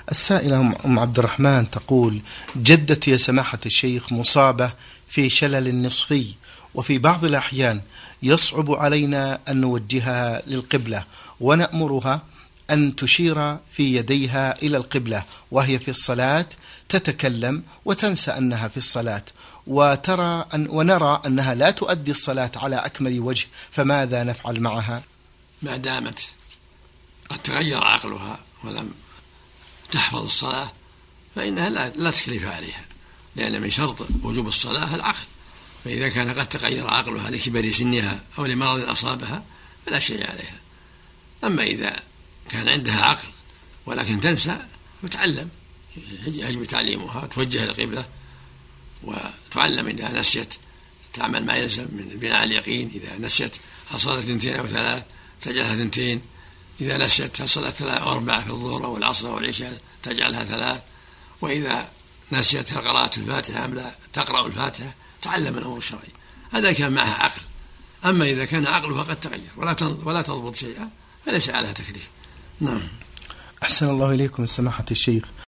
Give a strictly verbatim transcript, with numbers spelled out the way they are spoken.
السائلة أم عبد الرحمن تقول: جدتي يا سماحة الشيخ مصابة في شلل نصفي، وفي بعض الأحيان يصعب علينا أن نوجهها للقبلة، ونأمرها أن تشير في يديها إلى القبلة وهي في الصلاة، تتكلم وتنسى أنها في الصلاة، وترى أن ونرى أنها لا تؤدي الصلاة على أكمل وجه، فماذا نفعل معها؟ ما دامت قد تغير عقلها ولم تحفظ الصلاة فإنها لا, لا تكلف عليها، لأن من شرط وجوب الصلاة العقل، فإذا كان قد تغير عقلها لكبر سنها أو لمرض أصابها فلا شيء عليها. أما إذا كان عندها عقل ولكن تنسى فتعلم، يجب تعليمها، توجه القبلة وتعلم إذا نسيت تعمل ما يلزم من البناء على اليقين. إذا نسيت هل صلت اثنتين أو ثلاث تجعلها اثنتين، إذا نسيت هل صلت ثلاث أو أربعة في الظهر أو العصر أو العشاء تجعلها ثلاث، وإذا نسيت هل قراءة الفاتحة أم لا تقرأ الفاتحة. تعلم الأمور الشرعية، هذا كان معها عقل. أما إذا كان عقلها قد تغير ولا ولا تضبط شيئا فليس عليها تكليف. نعم. أحسن الله إليكم سماحة الشيخ.